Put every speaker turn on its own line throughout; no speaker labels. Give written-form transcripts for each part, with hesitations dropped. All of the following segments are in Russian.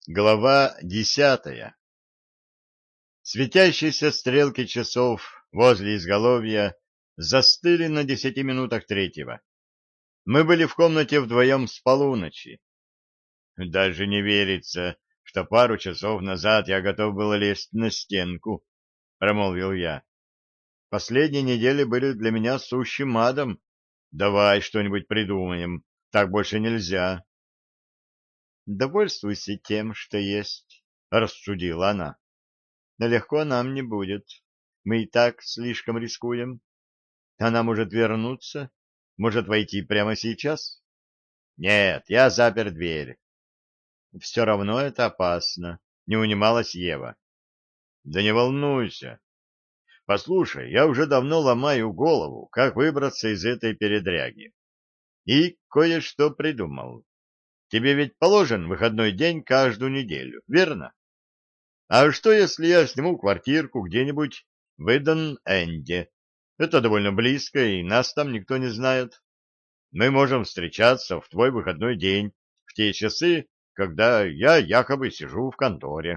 Глава 10. Светящиеся стрелки часов возле изголовья застыли на 10 минутах третьего. Мы были в комнате вдвоем с полуночи. Даже не верится, что пару часов назад я готов был лезть на стенку, — промолвил я. Последние недели были для меня сущим адом. Давай что-нибудь придумаем, так больше нельзя. Довольствуйся тем, что есть, — рассудила она. Но легко нам не будет. Мы и так слишком рискуем. Она может вернуться, может войти прямо сейчас. Нет, я запер дверь. Все равно это опасно, не унималась Ева. Да не волнуйся. Послушай, я уже давно ломаю голову, как выбраться из этой передряги. И кое-что придумал. Тебе ведь положен выходной день каждую неделю, верно? А что, если я сниму квартирку где-нибудь в Эден-Энде? Это довольно близко, и нас там никто не знает. Мы можем встречаться в твой выходной день, в те часы, когда я якобы сижу в конторе.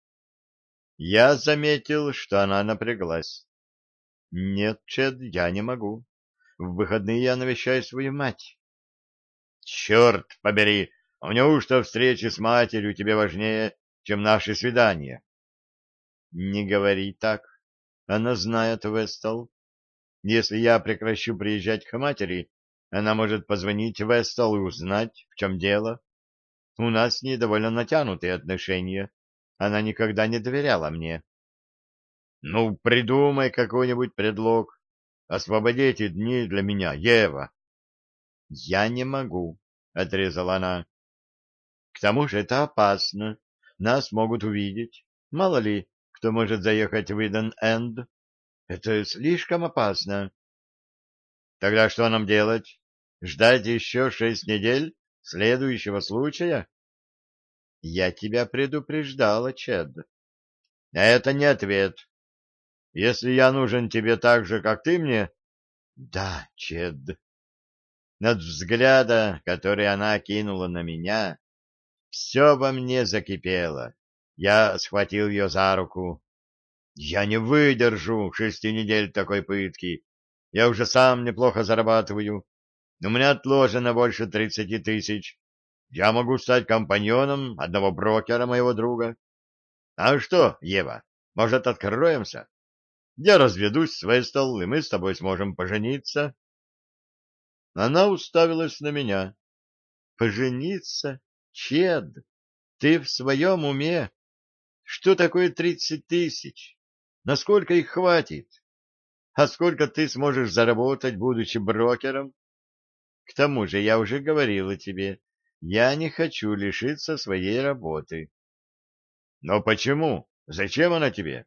Я заметил, что она напряглась. Нет, Чед, я не могу. В выходные я навещаю свою мать. Черт побери, неужто встречи с матерью тебе важнее, чем наши свидания? Не говори так. Она знает Вестал. Если я прекращу приезжать к матери, она может позвонить Вестал и узнать, в чем дело. У нас с ней довольно натянутые отношения. Она никогда не доверяла мне. Ну, придумай какой-нибудь предлог. Освободи эти дни для меня, Ева. Я не могу, — отрезала она. К тому же это опасно. Нас могут увидеть. Мало ли, кто может заехать в Иден-Энд. Это слишком опасно. Тогда что нам делать? Ждать еще 6 недель следующего случая? Я тебя предупреждала, Чед. Это не ответ. Если я нужен тебе так же, как ты мне... Да, Чед. От взгляда, который она кинула на меня, все во мне закипело. Я схватил ее за руку. Я не выдержу 6 недель такой пытки. Я уже сам неплохо зарабатываю. У меня отложено больше 30 000. Я могу стать компаньоном одного брокера моего друга. А что, Ева, может, откроемся? Я разведусь с Вестал, и мы с тобой сможем пожениться. Она уставилась на меня. Пожениться? Чед, ты в своем уме? Что такое 30 000? Насколько их хватит? А сколько ты сможешь заработать, будучи брокером? К тому же я уже говорила тебе, я не хочу лишиться своей работы. Но почему? Зачем она тебе?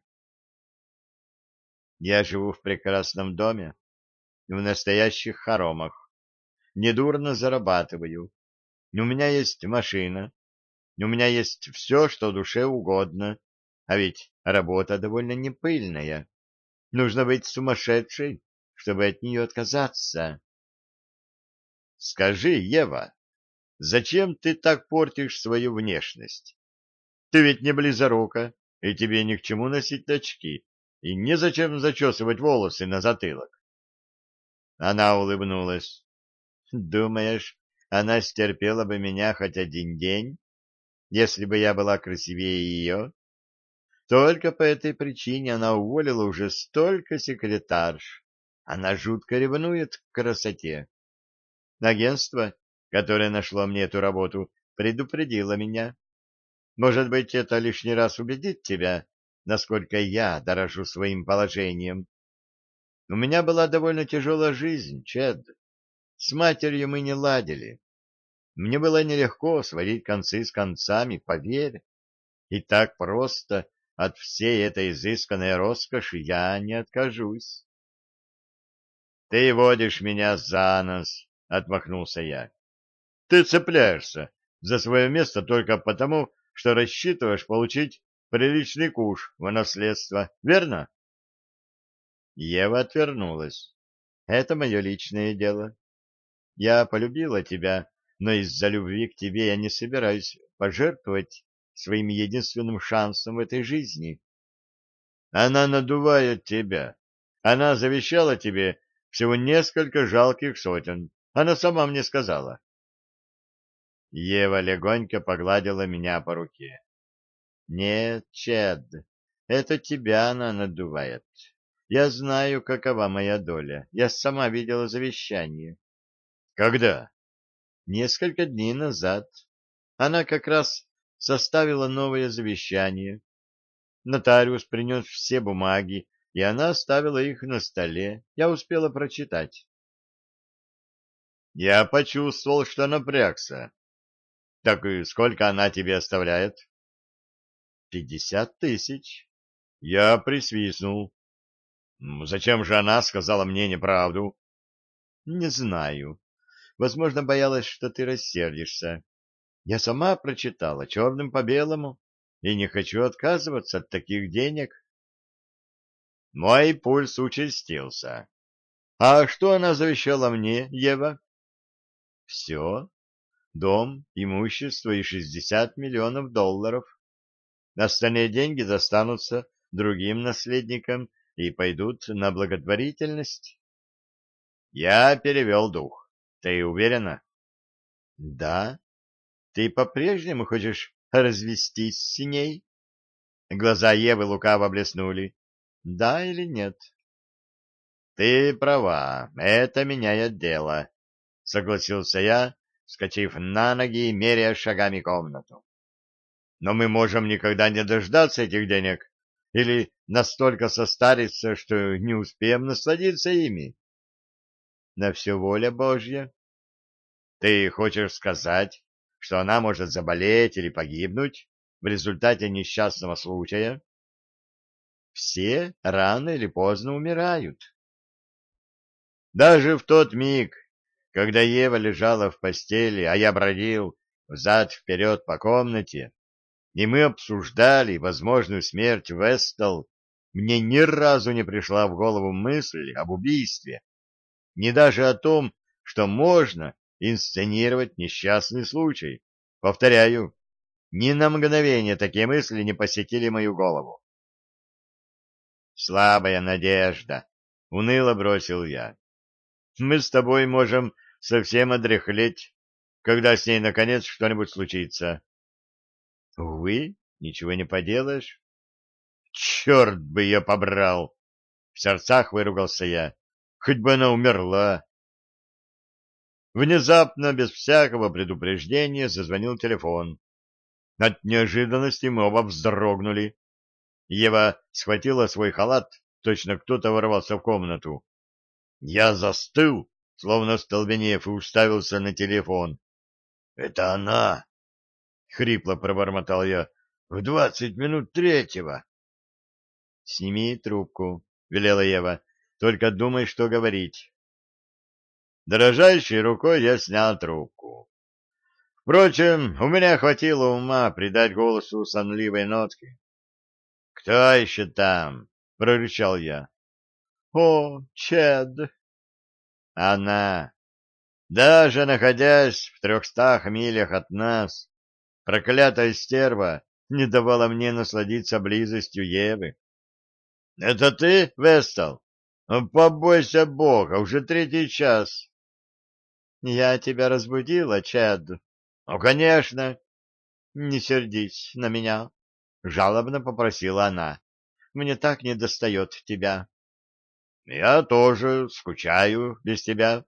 Я живу в прекрасном доме, в настоящих хоромах. Недурно зарабатываю. У меня есть машина. У меня есть все, что душе угодно. А ведь работа довольно непыльная. Нужно быть сумасшедшей, чтобы от нее отказаться. Скажи, Ева, зачем ты так портишь свою внешность? Ты ведь не близорука, и тебе ни к чему носить очки, и незачем зачесывать волосы на затылок. Она улыбнулась. Думаешь, она стерпела бы меня хоть один день, если бы я была красивее ее? Только по этой причине она уволила уже столько секретарш. Она жутко ревнует к красоте. Агентство, которое нашло мне эту работу, предупредило меня. Может быть, это лишний раз убедит тебя, насколько я дорожу своим положением. У меня была довольно тяжелая жизнь, Чед. С матерью мы не ладили. Мне было нелегко сводить концы с концами, поверь. И так просто от всей этой изысканной роскоши я не откажусь. — Ты водишь меня за нос, — отмахнулся я. — Ты цепляешься за свое место только потому, что рассчитываешь получить приличный куш в наследство, верно? Ева отвернулась. — Это мое личное дело. Я полюбила тебя, но из-за любви к тебе я не собираюсь пожертвовать своим единственным шансом в этой жизни. Она надувает тебя. Она завещала тебе всего несколько жалких сотен. Она сама мне сказала. Ева легонько погладила меня по руке. Нет, Чед, это тебя она надувает. Я знаю, какова моя доля. Я сама видела завещание. Когда? Несколько дней назад. Она как раз составила новое завещание. Нотариус принес все бумаги, и она оставила их на столе. Я успела прочитать. Я почувствовал, что напрягся. Так и сколько она тебе оставляет? 50 тысяч. Я присвистнул. Зачем же она сказала мне неправду? Не знаю. Возможно, боялась, что ты рассердишься. Я сама прочитала черным по белому и не хочу отказываться от таких денег. Мой пульс участился. А что она завещала мне, Ева? Все. Дом, имущество и 60 миллионов долларов. Остальные деньги достанутся другим наследникам и пойдут на благотворительность. Я перевел дух. Ты уверена? Да. Ты по-прежнему хочешь развестись с ней? Глаза Евы лукаво блеснули. Да или нет? Ты права, это меняет дело, согласился я, вскочив на ноги и меряя шагами комнату. Но мы можем никогда не дождаться этих денег или настолько состариться, что не успеем насладиться ими. На все воля Божья. Ты хочешь сказать, что она может заболеть или погибнуть в результате несчастного случая? Все рано или поздно умирают. Даже в тот миг, когда Ева лежала в постели, а я бродил взад-вперед по комнате, и мы обсуждали возможную смерть Вестал, мне ни разу не пришла в голову мысль об убийстве, ни даже о том, что можно инсценировать несчастный случай. Повторяю, ни на мгновение такие мысли не посетили мою голову. «Слабая надежда», — уныло бросил я. «Мы с тобой можем совсем одряхлеть, когда с ней, наконец, что-нибудь случится». «Увы, ничего не поделаешь». «Черт бы ее побрал!» — в сердцах выругался я. «Хоть бы она умерла». Внезапно, без всякого предупреждения, зазвонил телефон. От неожиданности мы оба вздрогнули. Ева схватила свой халат, точно кто-то ворвался в комнату. Я застыл, словно столбенев, и уставился на телефон. — Это она! — хрипло пробормотал я. — В 20 минут третьего. — Сними трубку, — велела Ева. — Только думай, что говорить. Дрожащей рукой я снял трубку. Впрочем, у меня хватило ума придать голосу сонливой нотки. — Кто еще там? — прорычал я. — О, Чед! Она, даже находясь в 300 милях от нас, проклятая стерва не давала мне насладиться близостью Евы. — Это ты, Вестал? Побойся Бога, уже 3-й час. — Я тебя разбудила, Чед? — Ну, конечно. — Не сердись на меня, — жалобно попросила она. — Мне так недостает тебя. — Я тоже скучаю без тебя.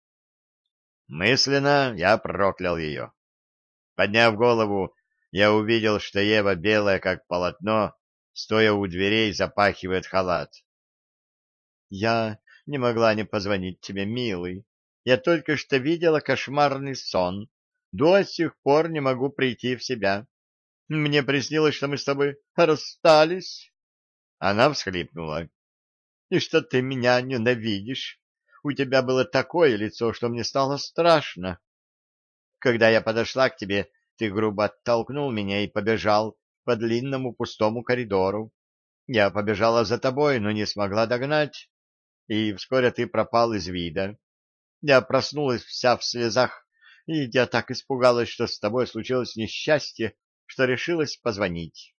Мысленно я проклял ее. Подняв голову, я увидел, что Ева, белая как полотно, стоя у дверей, запахивает халат. — Я не могла не позвонить тебе, милый. Я только что видела кошмарный сон. До сих пор не могу прийти в себя. Мне приснилось, что мы с тобой расстались. Она всхлипнула. — И что ты меня ненавидишь. У тебя было такое лицо, что мне стало страшно. Когда я подошла к тебе, ты грубо оттолкнул меня и побежал по длинному пустому коридору. Я побежала за тобой, но не смогла догнать, и вскоре ты пропал из вида. Я проснулась вся в слезах, и я так испугалась, что с тобой случилось несчастье. что решилась позвонить.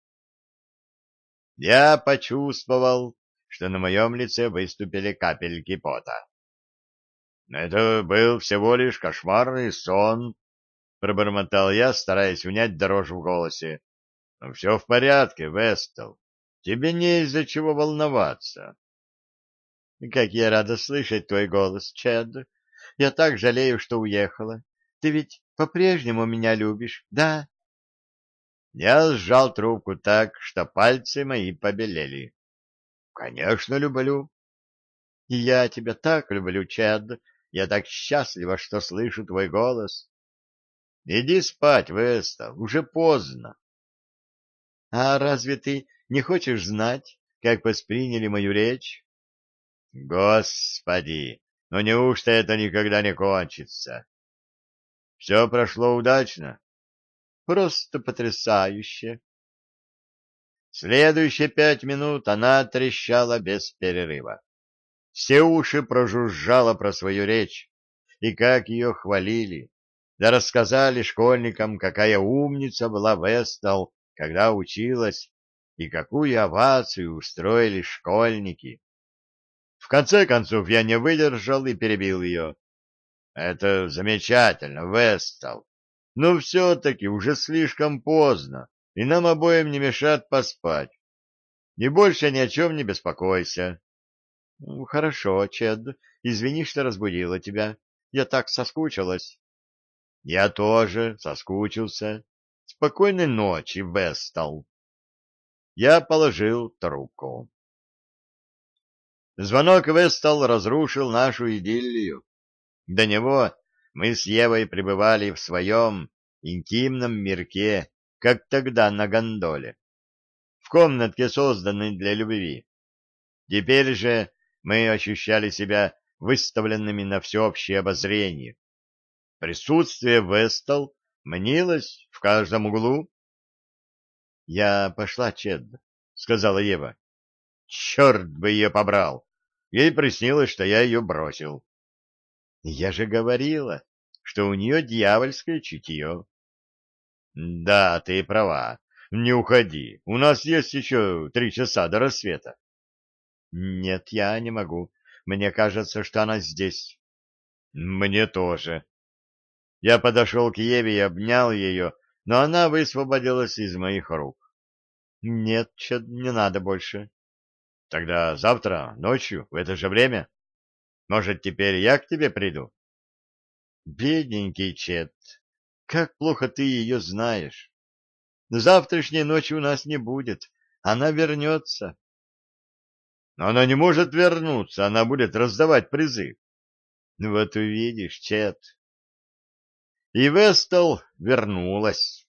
Я почувствовал, что на моем лице выступили капельки пота. «Это был всего лишь кошмарный сон», — пробормотал я, стараясь унять дрожь в голосе. «Но все в порядке, Вестел. Тебе не из-за чего волноваться». «Как я рада слышать твой голос, Чед. Я так жалею, что уехала. Ты ведь по-прежнему меня любишь, да?» Я сжал трубку так, что пальцы мои побелели. «Конечно, люблю». «И я тебя так люблю, Чед. Я так счастлива, что слышу твой голос». «Иди спать, Вестел, уже поздно». «А разве ты не хочешь знать, как восприняли мою речь?» «Господи, ну неужто это никогда не кончится?» «Все прошло удачно?»
«Просто потрясающе!»
Следующие 5 минут она трещала без перерыва. Все уши прожужжала про свою речь, и как ее хвалили, да рассказали школьникам, какая умница была Вестал, когда училась, и какую овацию устроили школьники. В конце концов я не выдержал и перебил ее. «Это замечательно, Вестал, но все-таки уже слишком поздно, и нам обоим не мешает поспать. И больше ни о чем не беспокойся».
Хорошо, Чед. Извини, что разбудила тебя. Я так соскучилась.
Я тоже соскучился. Спокойной ночи, Вестал. Я положил трубку. Звонок Вестал разрушил нашу идиллию. До него мы с Евой пребывали в своем интимном мирке, как тогда на гондоле, в комнатке, созданной для любви. Теперь же мы ощущали себя выставленными на всеобщее обозрение. Присутствие Вестал мнилось в каждом углу. — Я пошла, Чед, — сказала Ева. — Черт бы ее побрал! Ей приснилось, что я ее бросил. — Я же говорила, что у нее дьявольское чутье. — Да, ты права. Не уходи. У нас есть еще 3 часа до рассвета. — Нет, я не могу. Мне кажется, что она здесь. — Мне тоже. Я подошел к Еве и обнял ее, но она высвободилась из моих рук. — Нет, Чед, не надо больше. — Тогда завтра, ночью, в это же время? Может, теперь я к тебе приду? — Бедненький Чед, как плохо ты ее знаешь. Завтрашней ночи у нас не будет. Она вернется. — Но она не может вернуться, она будет раздавать призы. — Вот увидишь, Чед. И Вестал вернулась.